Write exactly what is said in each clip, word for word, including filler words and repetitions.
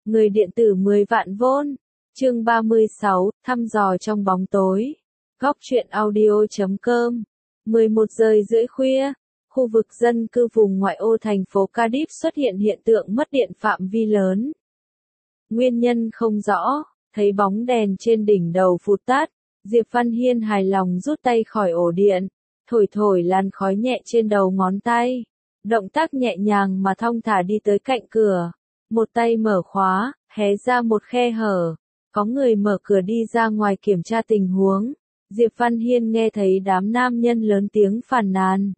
Người điện tử mười vạn vôn. Chương ba mươi sáu, thăm dò trong bóng tối. Góc truyện audio chấm com. mười một giờ rưỡi khuya, khu vực dân cư vùng ngoại ô thành phố Cardiff xuất hiện hiện tượng mất điện phạm vi lớn. Nguyên nhân không rõ, thấy bóng đèn trên đỉnh đầu phụt tắt, Diệp Văn Hiên hài lòng rút tay khỏi ổ điện, thổi thổi làn khói nhẹ trên đầu ngón tay. Động tác nhẹ nhàng mà thong thả đi tới cạnh cửa. Một tay mở khóa, hé ra một khe hở. Có người mở cửa đi ra ngoài kiểm tra tình huống. Diệp Văn Hiên nghe thấy đám nam nhân lớn tiếng phàn nàn.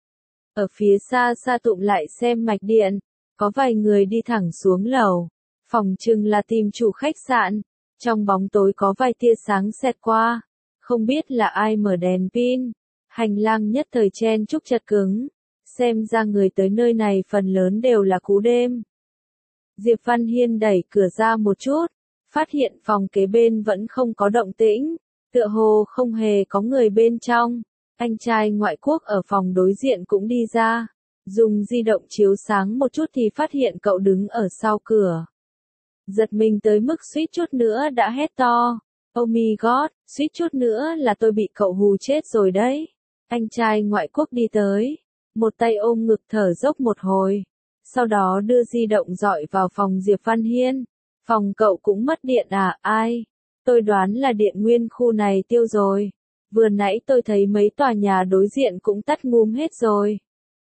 Ở phía xa xa tụm lại xem mạch điện. Có vài người đi thẳng xuống lầu. Phòng chừng là tìm chủ khách sạn. Trong bóng tối có vài tia sáng xẹt qua. Không biết là ai mở đèn pin. Hành lang nhất thời chen chúc chật cứng. Xem ra người tới nơi này phần lớn đều là cú đêm. Diệp Văn Hiên đẩy cửa ra một chút, phát hiện phòng kế bên vẫn không có động tĩnh, tựa hồ không hề có người bên trong. Anh trai ngoại quốc ở phòng đối diện cũng đi ra, dùng di động chiếu sáng một chút thì phát hiện cậu đứng ở sau cửa. Giật mình tới mức suýt chút nữa đã hét to. Oh my god, suýt chút nữa là tôi bị cậu hù chết rồi đấy. Anh trai ngoại quốc đi tới, một tay ôm ngực thở dốc một hồi. Sau đó đưa di động dọi vào phòng Diệp Văn Hiên. Phòng cậu cũng mất điện à? Ai? Tôi đoán là điện nguyên khu này tiêu rồi. Vừa nãy tôi thấy mấy tòa nhà đối diện cũng tắt ngúm hết rồi.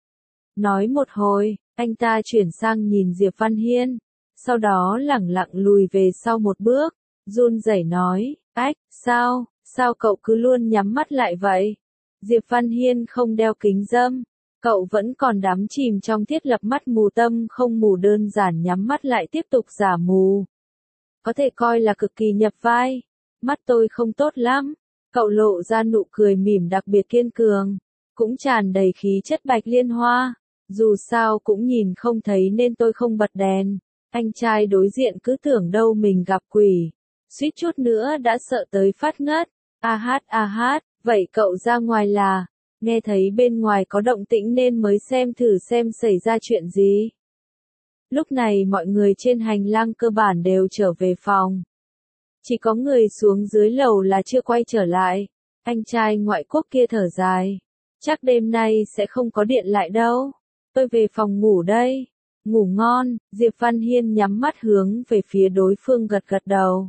Nói một hồi, anh ta chuyển sang nhìn Diệp Văn Hiên. Sau đó lẳng lặng lùi về sau một bước. Run rẩy nói, ách, sao, sao cậu cứ luôn nhắm mắt lại vậy? Diệp Văn Hiên không đeo kính râm. Cậu vẫn còn đắm chìm trong thiết lập mắt mù tâm không mù đơn giản nhắm mắt lại tiếp tục giả mù. Có thể coi là cực kỳ nhập vai. Mắt tôi không tốt lắm. Cậu lộ ra nụ cười mỉm đặc biệt kiên cường. Cũng tràn đầy khí chất bạch liên hoa. Dù sao cũng nhìn không thấy nên tôi không bật đèn. Anh trai đối diện cứ tưởng đâu mình gặp quỷ. Suýt chút nữa đã sợ tới phát ngất. A hát a hát, vậy cậu ra ngoài là... Nghe thấy bên ngoài có động tĩnh nên mới xem thử xem xảy ra chuyện gì. Lúc này mọi người trên hành lang cơ bản đều trở về phòng. Chỉ có người xuống dưới lầu là chưa quay trở lại. Anh trai ngoại quốc kia thở dài. Chắc đêm nay sẽ không có điện lại đâu. Tôi về phòng ngủ đây. Ngủ ngon, Diệp Văn Hiên nhắm mắt hướng về phía đối phương gật gật đầu.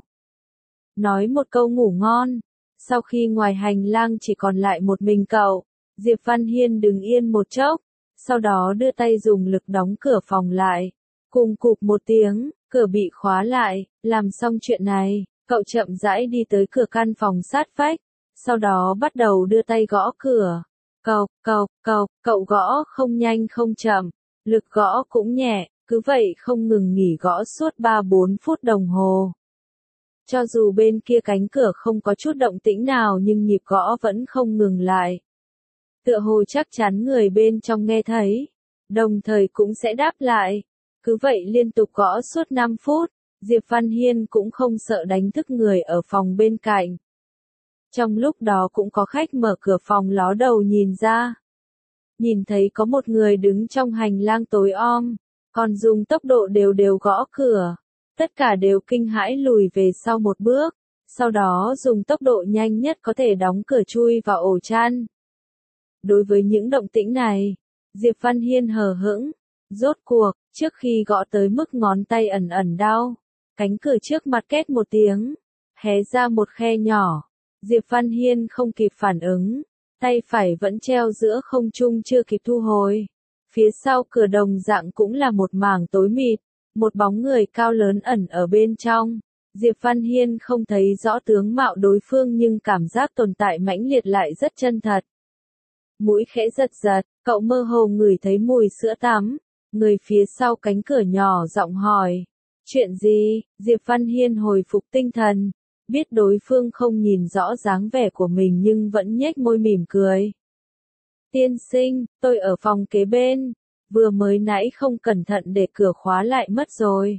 Nói một câu ngủ ngon. Sau khi ngoài hành lang chỉ còn lại một mình cậu. Diệp Văn Hiên đứng yên một chốc, sau đó đưa tay dùng lực đóng cửa phòng lại. Cùng cụp một tiếng, cửa bị khóa lại, làm xong chuyện này, cậu chậm rãi đi tới cửa căn phòng sát vách, sau đó bắt đầu đưa tay gõ cửa. Cộc, cộc, cộc, cậu gõ không nhanh không chậm, lực gõ cũng nhẹ, cứ vậy không ngừng nghỉ gõ suốt ba bốn phút đồng hồ. Cho dù bên kia cánh cửa không có chút động tĩnh nào nhưng nhịp gõ vẫn không ngừng lại. Tựa hồ chắc chắn người bên trong nghe thấy, đồng thời cũng sẽ đáp lại. Cứ vậy liên tục gõ suốt năm phút, Diệp Văn Hiên cũng không sợ đánh thức người ở phòng bên cạnh. Trong lúc đó cũng có khách mở cửa phòng ló đầu nhìn ra. Nhìn thấy có một người đứng trong hành lang tối om, còn dùng tốc độ đều đều gõ cửa. Tất cả đều kinh hãi lùi về sau một bước, sau đó dùng tốc độ nhanh nhất có thể đóng cửa chui vào ổ chăn. Đối với những động tĩnh này, Diệp Văn Hiên hờ hững. Rốt cuộc, trước khi gõ tới mức ngón tay ẩn ẩn đau, cánh cửa trước mặt két một tiếng, hé ra một khe nhỏ. Diệp Văn Hiên không kịp phản ứng, tay phải vẫn treo giữa không trung chưa kịp thu hồi. Phía sau cửa đồng dạng cũng là một mảng tối mịt, một bóng người cao lớn ẩn ở bên trong. Diệp Văn Hiên không thấy rõ tướng mạo đối phương nhưng cảm giác tồn tại mãnh liệt lại rất chân thật. Mũi khẽ giật giật, cậu mơ hồ ngửi thấy mùi sữa tắm. Người phía sau cánh cửa nhỏ giọng hỏi. Chuyện gì? Diệp Văn Hiên hồi phục tinh thần. Biết đối phương không nhìn rõ dáng vẻ của mình nhưng vẫn nhếch môi mỉm cười. Tiên sinh, tôi ở phòng kế bên. Vừa mới nãy không cẩn thận để cửa khóa lại mất rồi.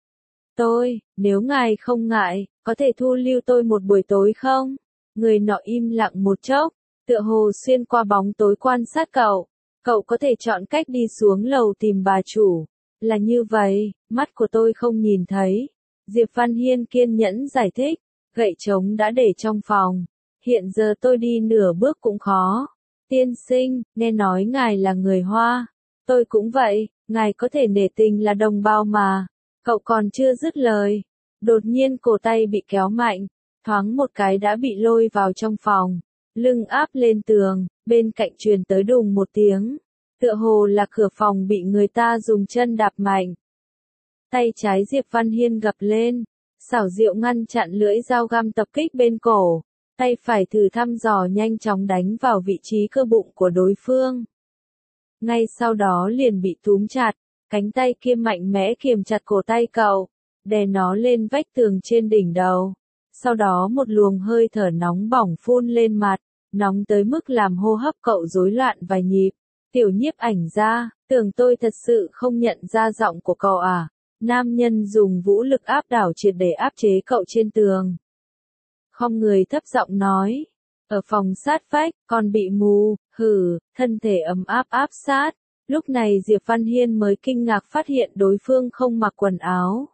Tôi, nếu ngài không ngại, có thể thu lưu tôi một buổi tối không? Người nọ im lặng một chốc. Tựa hồ xuyên qua bóng tối quan sát cậu, cậu có thể chọn cách đi xuống lầu tìm bà chủ. Là như vậy, mắt của tôi không nhìn thấy, Diệp Văn Hiên kiên nhẫn giải thích, gậy trống đã để trong phòng. Hiện giờ tôi đi nửa bước cũng khó. Tiên sinh, nghe nói ngài là người Hoa. Tôi cũng vậy, ngài có thể nể tình là đồng bào mà. Cậu còn chưa dứt lời. Đột nhiên cổ tay bị kéo mạnh, thoáng một cái đã bị lôi vào trong phòng. Lưng áp lên tường, bên cạnh truyền tới đùng một tiếng. Tựa hồ là cửa phòng bị người ta dùng chân đạp mạnh. Tay trái Diệp Văn Hiên gập lên, xảo diệu ngăn chặn lưỡi dao găm tập kích bên cổ. Tay phải thử thăm dò nhanh chóng đánh vào vị trí cơ bụng của đối phương. Ngay sau đó liền bị túm chặt, cánh tay kia mạnh mẽ kiềm chặt cổ tay cậu, đè nó lên vách tường trên đỉnh đầu. Sau đó một luồng hơi thở nóng bỏng phun lên mặt, nóng tới mức làm hô hấp cậu rối loạn vài nhịp. Tiểu Nhiếp Ảnh gia, tưởng tôi thật sự không nhận ra giọng của cậu à? Nam nhân dùng vũ lực áp đảo triệt để áp chế cậu trên tường. Không người thấp giọng nói, ở phòng sát vách, còn bị mù, hừ, thân thể ấm áp áp sát. Lúc này Diệp Văn Hiên mới kinh ngạc phát hiện đối phương không mặc quần áo.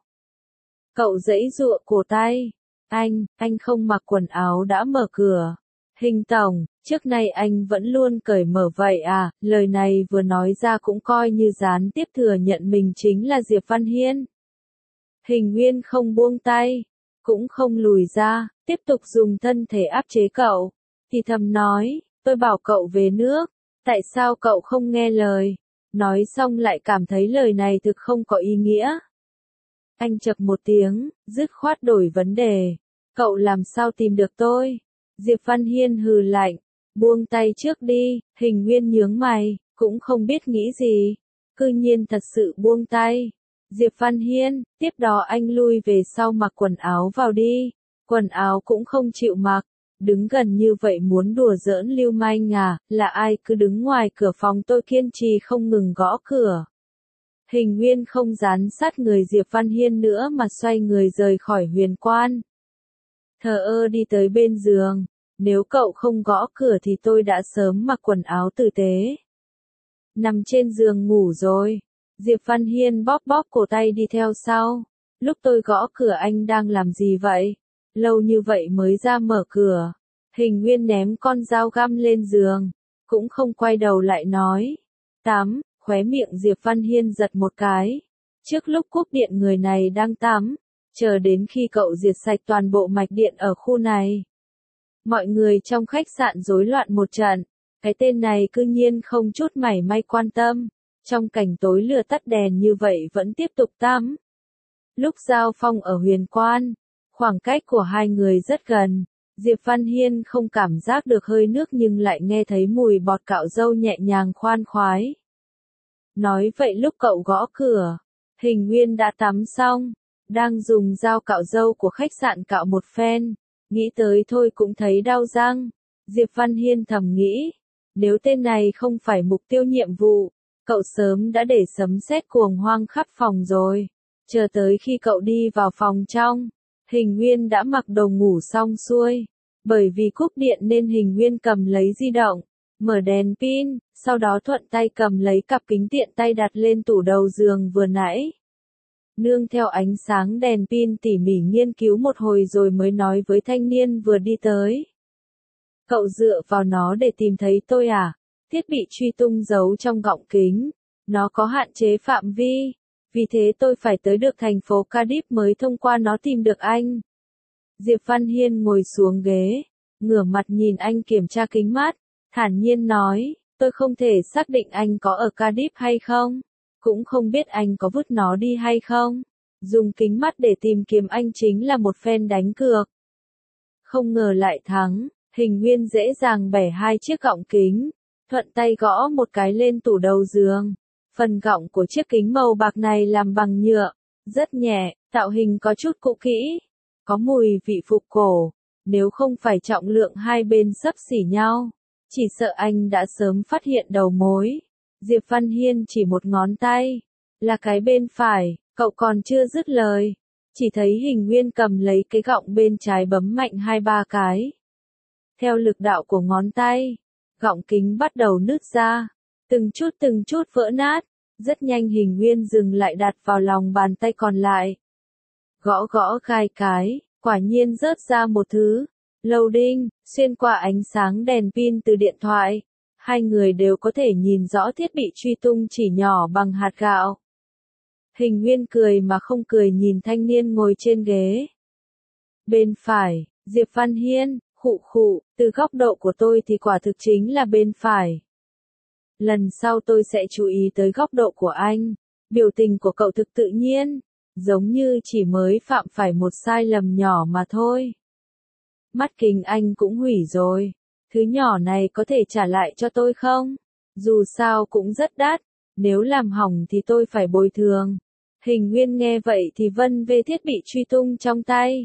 Cậu giãy giụa cổ tay, anh, anh không mặc quần áo đã mở cửa. Hình tổng, trước nay anh vẫn luôn cởi mở vậy à? Lời này vừa nói ra cũng coi như gián tiếp thừa nhận mình chính là Diệp Văn Hiên. Hình Nguyên không buông tay, cũng không lùi ra, tiếp tục dùng thân thể áp chế cậu. Thì thầm nói, tôi bảo cậu về nước, tại sao cậu không nghe lời? Nói xong lại cảm thấy lời này thực không có ý nghĩa. Anh chậc một tiếng, dứt khoát đổi vấn đề. Cậu làm sao tìm được tôi? Diệp Văn Hiên hừ lạnh, buông tay trước đi. Hình Nguyên nhướng mày, cũng không biết nghĩ gì. Cư nhiên thật sự buông tay. Diệp Văn Hiên, tiếp đó anh lui về sau mặc quần áo vào đi. Quần áo cũng không chịu mặc. Đứng gần như vậy muốn đùa giỡn lưu manh à? Là ai cứ đứng ngoài cửa phòng tôi kiên trì không ngừng gõ cửa. Hình Nguyên không dán sát người Diệp Văn Hiên nữa mà xoay người rời khỏi huyền quan. Thờ ơ đi tới bên giường. Nếu cậu không gõ cửa thì tôi đã sớm mặc quần áo tử tế. Nằm trên giường ngủ rồi. Diệp Văn Hiên bóp bóp cổ tay đi theo sau. Lúc tôi gõ cửa anh đang làm gì vậy? Lâu như vậy mới ra mở cửa. Hình Nguyên ném con dao găm lên giường. Cũng không quay đầu lại nói. Tắm, khóe miệng Diệp Văn Hiên giật một cái. Trước lúc cúp điện người này đang tắm. Chờ đến khi cậu diệt sạch toàn bộ mạch điện ở khu này. Mọi người trong khách sạn rối loạn một trận. Cái tên này cư nhiên không chút mảy may quan tâm. Trong cảnh tối lửa tắt đèn như vậy vẫn tiếp tục tắm. Lúc giao phong ở huyền quan, khoảng cách của hai người rất gần. Diệp Văn Hiên không cảm giác được hơi nước nhưng lại nghe thấy mùi bọt cạo râu nhẹ nhàng khoan khoái. Nói vậy lúc cậu gõ cửa, Hình Nguyên đã tắm xong, đang dùng dao cạo râu của khách sạn cạo một phen. Nghĩ tới thôi cũng thấy đau răng. Diệp Văn Hiên thầm nghĩ, nếu tên này không phải mục tiêu nhiệm vụ, cậu sớm đã để sấm sét cuồng hoang khắp phòng rồi. Chờ tới khi cậu đi vào phòng trong, Hình Nguyên đã mặc đồ ngủ xong xuôi. Bởi vì cúp điện nên Hình Nguyên cầm lấy di động, mở đèn pin, sau đó thuận tay cầm lấy cặp kính tiện tay đặt lên tủ đầu giường vừa nãy. Nương theo ánh sáng đèn pin tỉ mỉ nghiên cứu một hồi rồi mới nói với thanh niên vừa đi tới. Cậu dựa vào nó để tìm thấy tôi à? Thiết bị truy tung giấu trong gọng kính. Nó có hạn chế phạm vi. Vì thế tôi phải tới được thành phố Cardiff mới thông qua nó tìm được anh. Diệp Văn Hiên ngồi xuống ghế, ngửa mặt nhìn anh kiểm tra kính mắt, thản nhiên nói, tôi không thể xác định anh có ở Cardiff hay không. Cũng không biết anh có vứt nó đi hay không. Dùng kính mắt để tìm kiếm anh chính là một phen đánh cược. Không ngờ lại thắng, Hình Nguyên dễ dàng bẻ hai chiếc gọng kính, thuận tay gõ một cái lên tủ đầu giường. Phần gọng của chiếc kính màu bạc này làm bằng nhựa, rất nhẹ, tạo hình có chút cũ kỹ, có mùi vị phục cổ. Nếu không phải trọng lượng hai bên xấp xỉ nhau, chỉ sợ anh đã sớm phát hiện đầu mối. Diệp Văn Hiên chỉ một ngón tay, là cái bên phải, cậu còn chưa dứt lời. Chỉ thấy Hình Nguyên cầm lấy cái gọng bên trái bấm mạnh hai ba cái. Theo lực đạo của ngón tay, gọng kính bắt đầu nứt ra, từng chút từng chút vỡ nát. Rất nhanh Hình Nguyên dừng lại đặt vào lòng bàn tay còn lại. Gõ gõ gai cái, quả nhiên rớt ra một thứ. Loading, xuyên qua ánh sáng đèn pin từ điện thoại. Hai người đều có thể nhìn rõ thiết bị truy tung chỉ nhỏ bằng hạt gạo. Hình Nguyên cười mà không cười nhìn thanh niên ngồi trên ghế. Bên phải, Diệp Văn Hiên, khụ khụ, từ góc độ của tôi thì quả thực chính là bên phải. Lần sau tôi sẽ chú ý tới góc độ của anh. Biểu tình của cậu thực tự nhiên, giống như chỉ mới phạm phải một sai lầm nhỏ mà thôi. Mắt kính anh cũng hủy rồi. Thứ nhỏ này có thể trả lại cho tôi không? Dù sao cũng rất đắt, nếu làm hỏng thì tôi phải bồi thường. Hình Nguyên nghe vậy thì vân về thiết bị truy tung trong tay.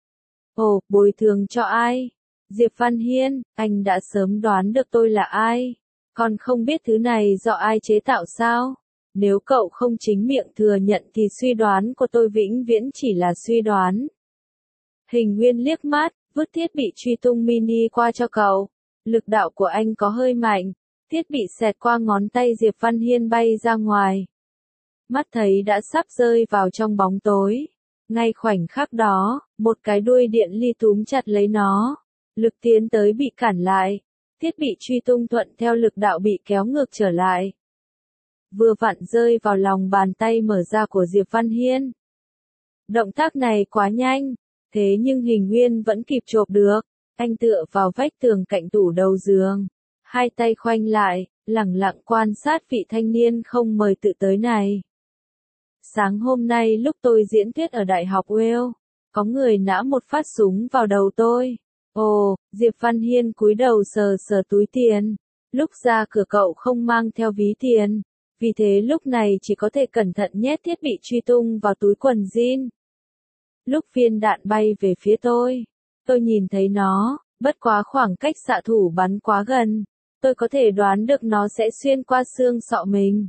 Ồ, bồi thường cho ai? Diệp Văn Hiên, anh đã sớm đoán được tôi là ai. Còn không biết thứ này do ai chế tạo sao? Nếu cậu không chính miệng thừa nhận thì suy đoán của tôi vĩnh viễn chỉ là suy đoán. Hình Nguyên liếc mắt, vứt thiết bị truy tung mini qua cho cậu. Lực đạo của anh có hơi mạnh. Thiết bị xẹt qua ngón tay Diệp Văn Hiên bay ra ngoài. Mắt thấy đã sắp rơi vào trong bóng tối. Ngay khoảnh khắc đó, một cái đuôi điện ly túm chặt lấy nó. Lực tiến tới bị cản lại. Thiết bị truy tung thuận theo lực đạo bị kéo ngược trở lại. Vừa vặn rơi vào lòng bàn tay mở ra của Diệp Văn Hiên. Động tác này quá nhanh, thế nhưng Hình Nguyên vẫn kịp chộp được. Anh tựa vào vách tường cạnh tủ đầu giường. Hai tay khoanh lại, lẳng lặng quan sát vị thanh niên không mời tự tới này. Sáng hôm nay lúc tôi diễn thuyết ở Đại học Wales, có người nã một phát súng vào đầu tôi. Ồ, Diệp Văn Hiên cúi đầu sờ sờ túi tiền. Lúc ra cửa cậu không mang theo ví tiền, vì thế lúc này chỉ có thể cẩn thận nhét thiết bị truy tung vào túi quần jean. Lúc viên đạn bay về phía tôi, tôi nhìn thấy nó, bất quá khoảng cách xạ thủ bắn quá gần, tôi có thể đoán được nó sẽ xuyên qua xương sọ mình.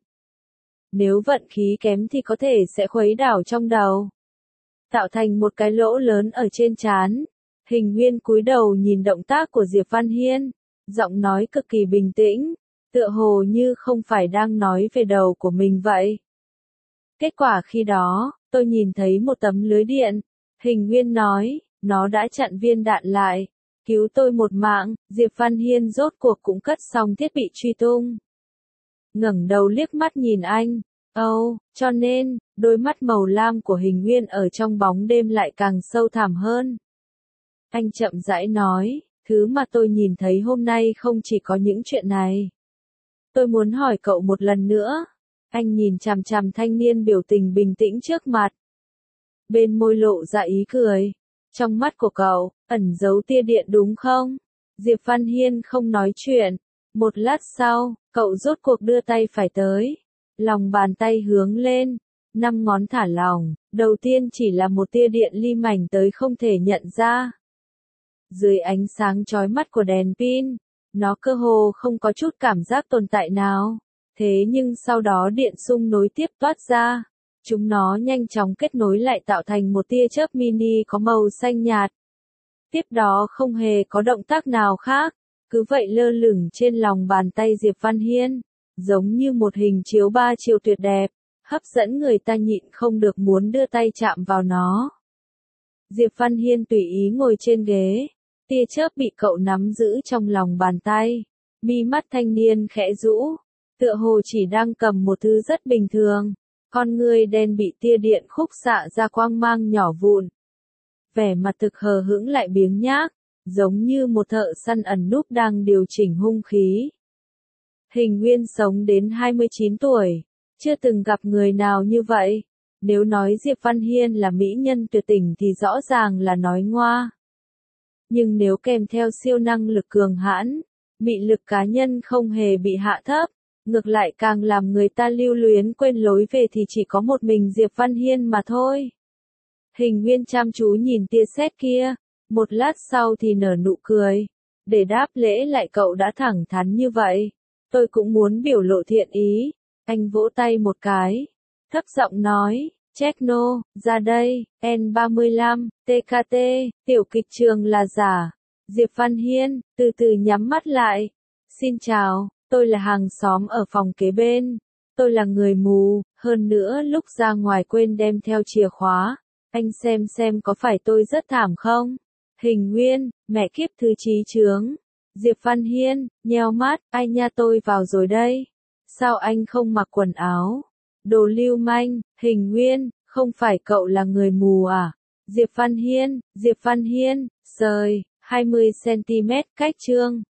Nếu vận khí kém thì có thể sẽ khuấy đảo trong đầu, tạo thành một cái lỗ lớn ở trên trán. Hình Nguyên cúi đầu nhìn động tác của Diệp Văn Hiên, giọng nói cực kỳ bình tĩnh, tựa hồ như không phải đang nói về đầu của mình vậy. Kết quả khi đó, tôi nhìn thấy một tấm lưới điện. Hình Nguyên nói, nó đã chặn viên đạn lại, cứu tôi một mạng. Diệp Văn Hiên rốt cuộc cũng cất xong thiết bị truy tung. Ngẩng đầu liếc mắt nhìn anh. Âu, oh, cho nên, đôi mắt màu lam của Hình Nguyên ở trong bóng đêm lại càng sâu thẳm hơn. Anh chậm rãi nói, thứ mà tôi nhìn thấy hôm nay không chỉ có những chuyện này. Tôi muốn hỏi cậu một lần nữa. Anh nhìn chằm chằm thanh niên biểu tình bình tĩnh trước mặt. Bên môi lộ ra ý cười. Trong mắt của cậu, ẩn giấu tia điện đúng không? Diệp Văn Hiên không nói chuyện. Một lát sau, cậu rốt cuộc đưa tay phải tới. Lòng bàn tay hướng lên. Năm ngón thả lỏng. Đầu tiên chỉ là một tia điện ly mảnh tới không thể nhận ra. Dưới ánh sáng chói mắt của đèn pin, nó cơ hồ không có chút cảm giác tồn tại nào. Thế nhưng sau đó điện xung nối tiếp toát ra. Chúng nó nhanh chóng kết nối lại tạo thành một tia chớp mini có màu xanh nhạt. Tiếp đó không hề có động tác nào khác, cứ vậy lơ lửng trên lòng bàn tay Diệp Văn Hiên, giống như một hình chiếu ba chiều tuyệt đẹp, hấp dẫn người ta nhịn không được muốn đưa tay chạm vào nó. Diệp Văn Hiên tùy ý ngồi trên ghế, tia chớp bị cậu nắm giữ trong lòng bàn tay, mi mắt thanh niên khẽ rũ, tựa hồ chỉ đang cầm một thứ rất bình thường. Con người đen bị tia điện khúc xạ ra quang mang nhỏ vụn. Vẻ mặt thực hờ hững lại biếng nhác, giống như một thợ săn ẩn núp đang điều chỉnh hung khí. Hình Nguyên sống đến hai mươi chín tuổi, chưa từng gặp người nào như vậy. Nếu nói Diệp Văn Hiên là mỹ nhân tuyệt tình thì rõ ràng là nói ngoa. Nhưng nếu kèm theo siêu năng lực cường hãn, mị lực cá nhân không hề bị hạ thấp. Ngược lại càng làm người ta lưu luyến quên lối về thì chỉ có một mình Diệp Văn Hiên mà thôi. Hình Nguyên chăm chú nhìn tia sét kia, một lát sau thì nở nụ cười. Để đáp lễ lại cậu đã thẳng thắn như vậy. Tôi cũng muốn biểu lộ thiện ý. Anh vỗ tay một cái, thấp giọng nói, Techno, ra đây, N ba mươi lăm, T K T, tiểu kịch trường là giả. Diệp Văn Hiên, từ từ nhắm mắt lại. Xin chào. Tôi là hàng xóm ở phòng kế bên. Tôi là người mù, hơn nữa lúc ra ngoài quên đem theo chìa khóa. Anh xem xem có phải tôi rất thảm không? Hình Nguyên, mẹ kiếp thứ trí chướng. Diệp Văn Hiên, nheo mắt, ai nha tôi vào rồi đây. Sao anh không mặc quần áo? Đồ lưu manh. Hình Nguyên, không phải cậu là người mù à? Diệp Văn Hiên, Diệp Văn Hiên, sời, hai mươi xăng ti mét cách chương.